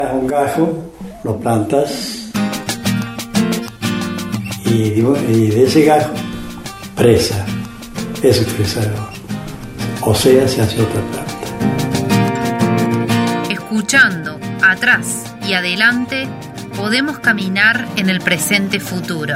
Un gajo lo plantas y de ese gajo presa, eso quiere saber. O sea, se hace otra planta. Escuchando atrás y adelante, podemos caminar en el presente futuro.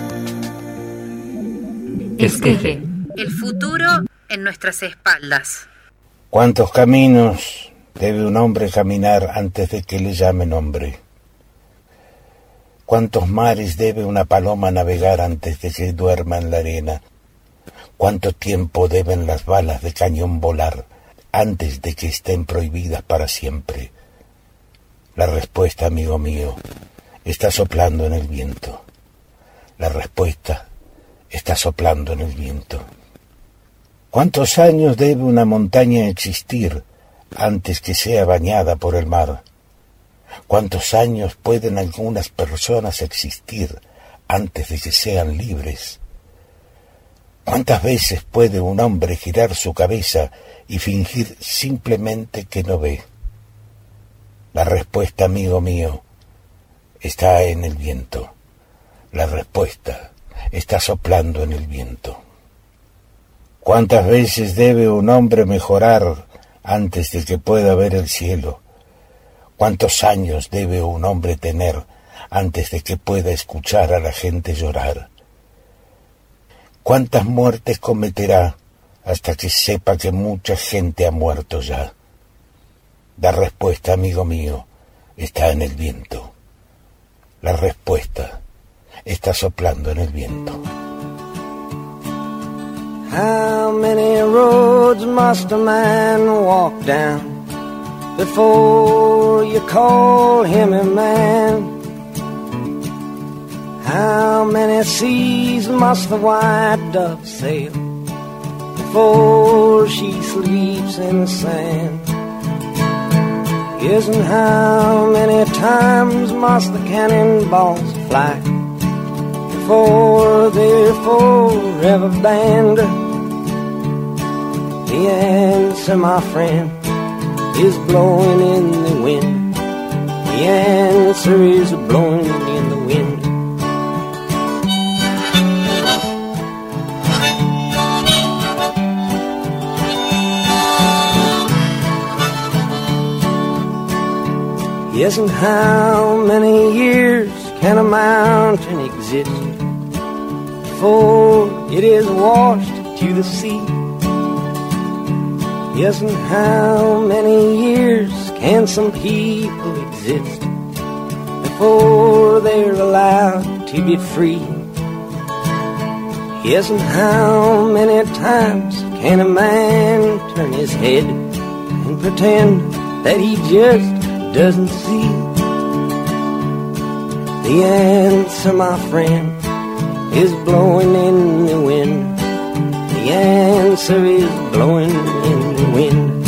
Esqueje. El futuro en nuestras espaldas. ¿Cuántos caminos debe un hombre caminar antes de que le llamen hombre? ¿Cuántos mares debe una paloma navegar antes de que duerma en la arena? ¿Cuánto tiempo deben las balas de cañón volar antes de que estén prohibidas para siempre? La respuesta, amigo mío, está soplando en el viento. La respuesta está soplando en el viento. ¿Cuántos años debe una montaña existir antes que sea bañada por el mar? ¿Cuántos años pueden algunas personas existir antes de que sean libres? ¿Cuántas veces puede un hombre girar su cabeza y fingir simplemente que no ve? La respuesta, amigo mío, está en el viento. La respuesta está soplando en el viento. ¿Cuántas veces debe un hombre mejorar antes de que pueda ver el cielo? ¿Cuántos años debe un hombre tener antes de que pueda escuchar a la gente llorar? ¿Cuántas muertes cometerá hasta que sepa que mucha gente ha muerto ya? La respuesta, amigo mío, está en el viento. La respuesta está soplando en el viento. How many roads must a man walk down before you call him a man? How many seas must the white dove sail before she sleeps in the sand? Yes, and how many times must the cannonballs fly before they're forever banned? The answer, my friend, is blowing in the wind. The answer is blowing in the wind. Yes, and how many years can a mountain exist before it is washed to the sea? Yes, and how many years can some people exist before they're allowed to be free? Yes, and how many times can a man turn his head and pretend that he just doesn't see? The answer, my friend, is blowing in the wind. The answer is blowing in the wind.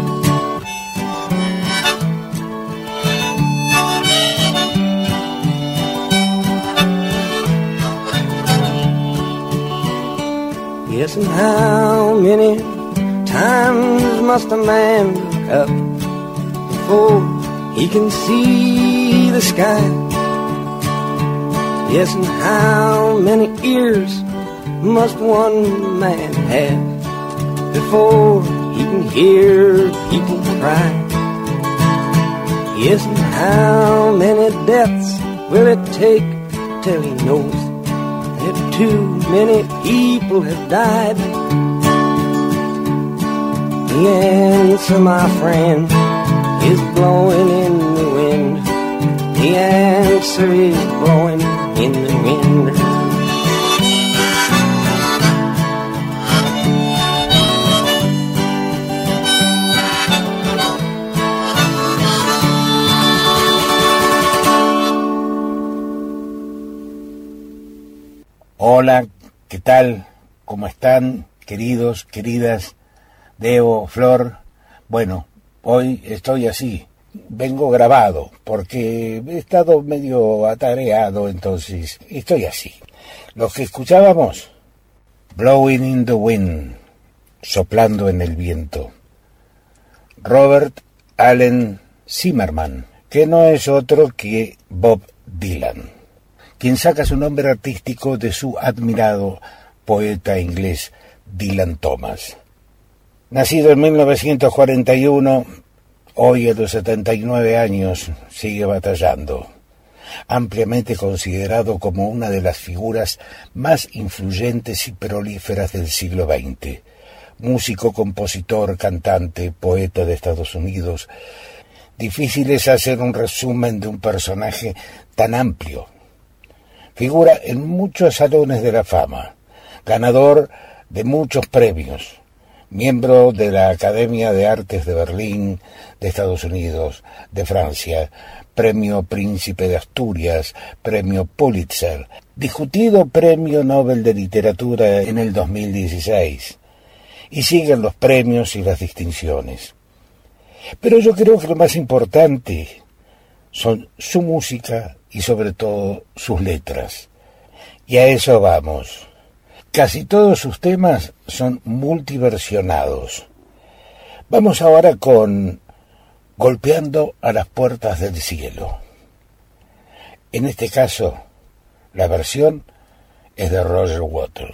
Yes, and how many times must a man look up before he can see the sky? Yes, and how many ears must one man have before he can hear people cry? Yes, and how many deaths will it take till he knows that too many people have died? The answer, my friend, is blowing in the wind. The answer is blowing in the wind. Hola, ¿qué tal? ¿Cómo están, queridos, queridas? Deo, Flor. Bueno, hoy estoy así. Vengo grabado porque he estado medio atareado, entonces estoy así. Lo que escuchábamos, Blowing in the Wind, soplando en el viento. Robert Allen Zimmerman, que que no es otro que Bob Dylan, quien saca su nombre artístico de su admirado poeta inglés Dylan Thomas. Nacido en 1941, hoy a los 79 años sigue batallando. Ampliamente considerado como una de las figuras más influyentes y prolíferas del siglo XX. Músico, compositor, cantante, poeta de Estados Unidos. Difícil es hacer un resumen de un personaje tan amplio. Figura en muchos salones de la fama, ganador de muchos premios, miembro de la Academia de Artes de Berlín, de Estados Unidos, de Francia, Premio Príncipe de Asturias, Premio Pulitzer, discutido Premio Nobel de Literatura en el 2016, y siguen los premios y las distinciones. Pero yo creo que lo más importante son su música y sobre todo sus letras. Y a eso vamos. Casi todos sus temas son multiversionados. Vamos ahora con Golpeando a las puertas del cielo. En este caso, la versión es de Roger Waters.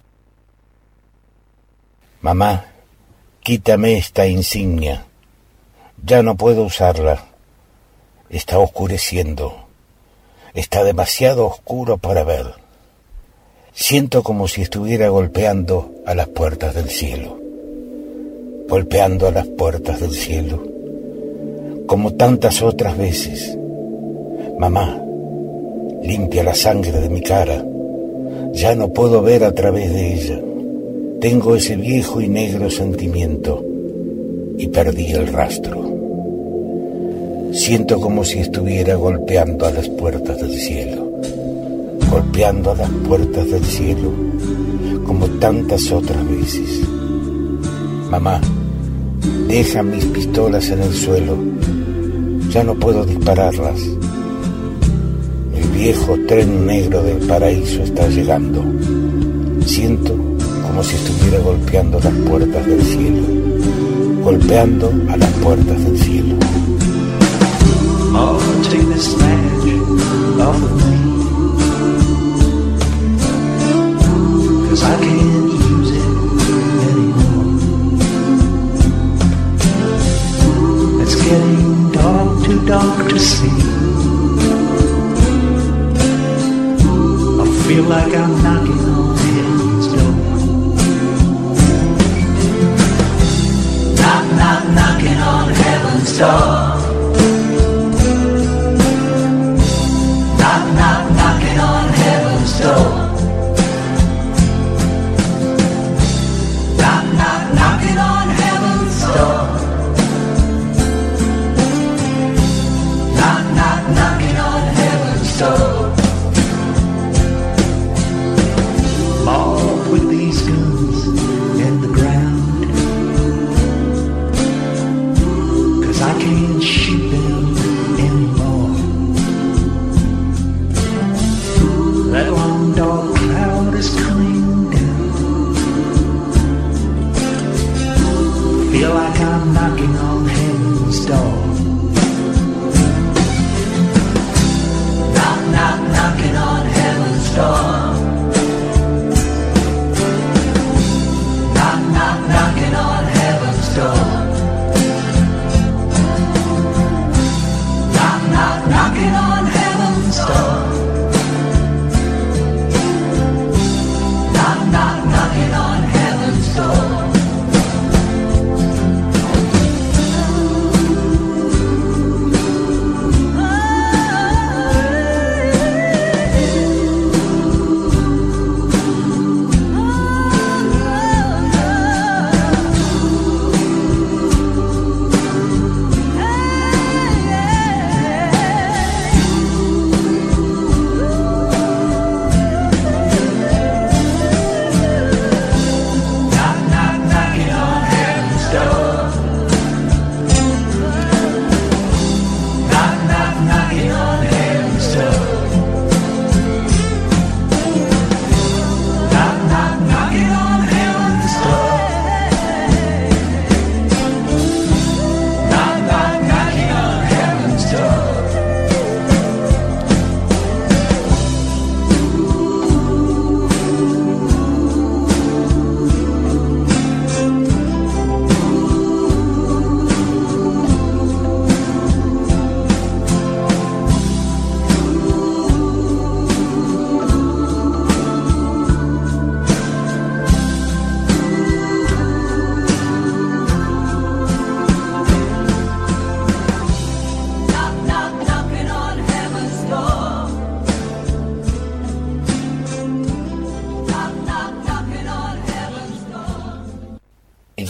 Mamá, quítame esta insignia. Ya no puedo usarla. Está oscureciendo. Está demasiado oscuro para ver. Siento como si estuviera golpeando a las puertas del cielo. Golpeando a las puertas del cielo. Como tantas otras veces. Mamá, limpia la sangre de mi cara. Ya no puedo ver a través de ella. Tengo ese viejo y negro sentimiento y perdí el rastro. Siento como si estuviera golpeando a las puertas del cielo. Golpeando a las puertas del cielo como tantas otras veces. Mamá, deja mis pistolas en el suelo. Ya no puedo dispararlas. El viejo tren negro del paraíso está llegando. Siento como si estuviera golpeando las puertas del cielo. Golpeando a las puertas del cielo. Oh, take this badge off of me, 'cause I can't use it anymore. It's getting dark to see. I feel like I'm knocking on heaven's door. Knock, knock, knocking on heaven's door. Knock, knock, knocking on heaven's door. Knock, knock, knocking on heaven's door. Knock, knock, knocking on heaven's door. Lord, put these guns in the ground, 'cause I can't shoot them anymore. That long dark cloud is coming down. Feel like I'm knocking on heaven's door. Knock, knock, knocking on heaven's door. Knock, knock, knocking on heaven's door. Knock, knock, knocking on heaven's door. Knock, knock, knocking on heaven's door.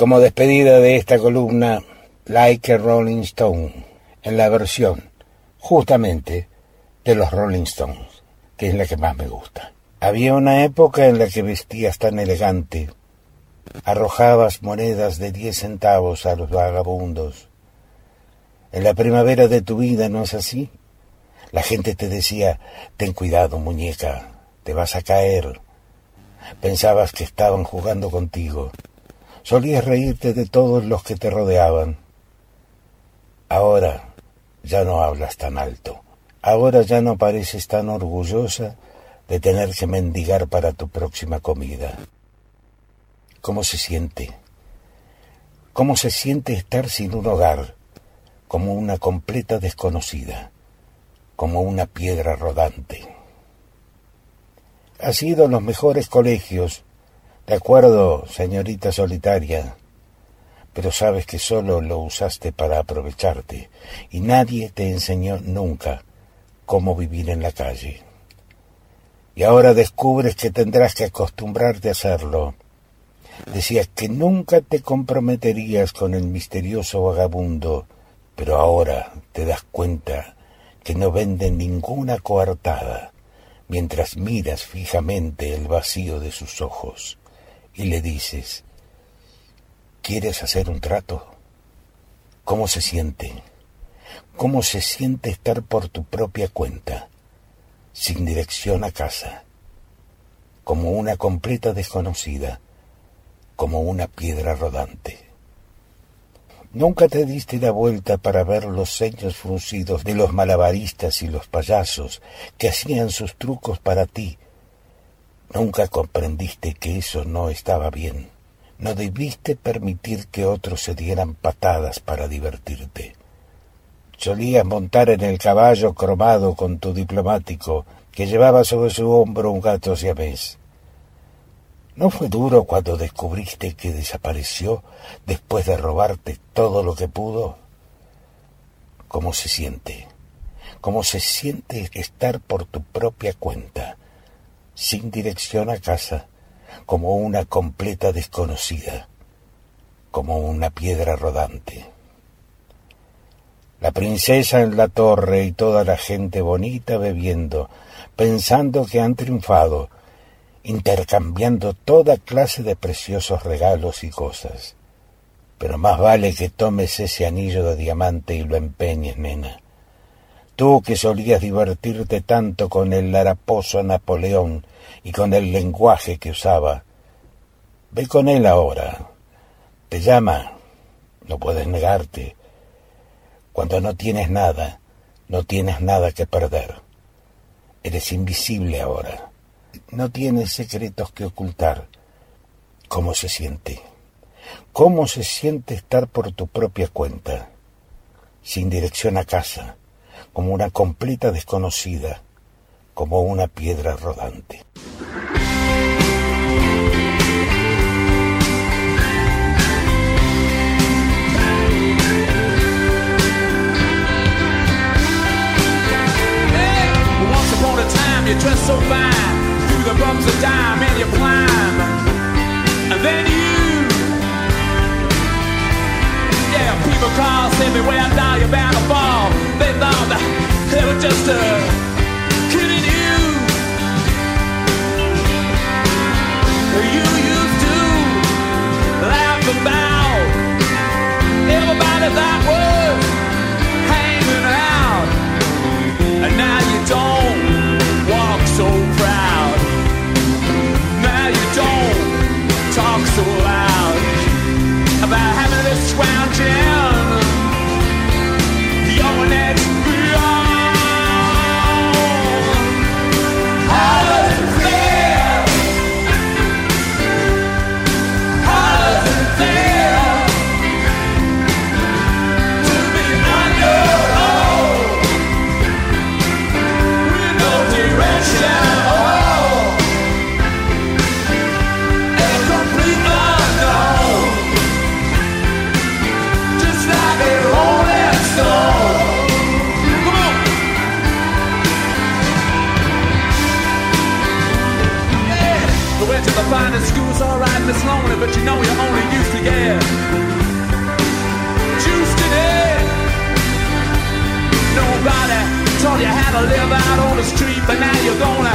como despedida de esta columna, Like a Rolling Stone, en la versión, justamente, de los Rolling Stones, que es la que más me gusta. Había una época en la que vestías tan elegante, arrojabas monedas de 10 centavos a los vagabundos. En la primavera de tu vida, ¿no es así? La gente te decía, ten cuidado, muñeca, te vas a caer. Pensabas que estaban jugando contigo. Solías reírte de todos los que te rodeaban. Ahora ya no hablas tan alto. Ahora ya no pareces tan orgullosa de tener que mendigar para tu próxima comida. ¿Cómo se siente? ¿Cómo se siente estar sin un hogar, como una completa desconocida, como una piedra rodante? Has ido a los mejores colegios, de acuerdo, señorita solitaria, pero sabes que solo lo usaste para aprovecharte, y nadie te enseñó nunca cómo vivir en la calle. Y ahora descubres que tendrás que acostumbrarte a hacerlo. Decías que nunca te comprometerías con el misterioso vagabundo, pero ahora te das cuenta que no venden ninguna coartada, mientras miras fijamente el vacío de sus ojos y le dices, ¿quieres hacer un trato? ¿Cómo se siente? ¿Cómo se siente estar por tu propia cuenta, sin dirección a casa, como una completa desconocida, como una piedra rodante? Nunca te diste la vuelta para ver los ceños fruncidos de los malabaristas y los payasos que hacían sus trucos para ti. Nunca comprendiste que eso no estaba bien. No debiste permitir que otros se dieran patadas para divertirte. Solías montar en el caballo cromado con tu diplomático, que llevaba sobre su hombro un gato siamés. ¿No fue duro cuando descubriste que desapareció después de robarte todo lo que pudo? ¿Cómo se siente? ¿Cómo se siente estar por tu propia cuenta, sin dirección a casa, como una completa desconocida, como una piedra rodante? La princesa en la torre y toda la gente bonita bebiendo, pensando que han triunfado, intercambiando toda clase de preciosos regalos y cosas. Pero más vale que tomes ese anillo de diamante y lo empeñes, nena. Tú que solías divertirte tanto con el haraposo Napoleón y con el lenguaje que usaba, ve con él ahora. Te llama, no puedes negarte. Cuando no tienes nada, no tienes nada que perder. Eres invisible ahora. No tienes secretos que ocultar. ¿Cómo se siente? ¿Cómo se siente estar por tu propia cuenta, sin dirección a casa, como una completa desconocida, como una piedra rodante? You dress so fine, through the bumps of time, and you climb, and then yeah, people call, say me where down, you're bound to fall. They thought that they were just kidding you. You used to laugh about everybody that was hanging out, and now you don't walk so proud. Now you don't talk so loud about having this scrounging your next beyond. How does it feel? How does it feel to be find that school's alright, Miss Lonely, but you know you only used to get juiced today. Nobody taught you how to live out on the street, but now you're gonna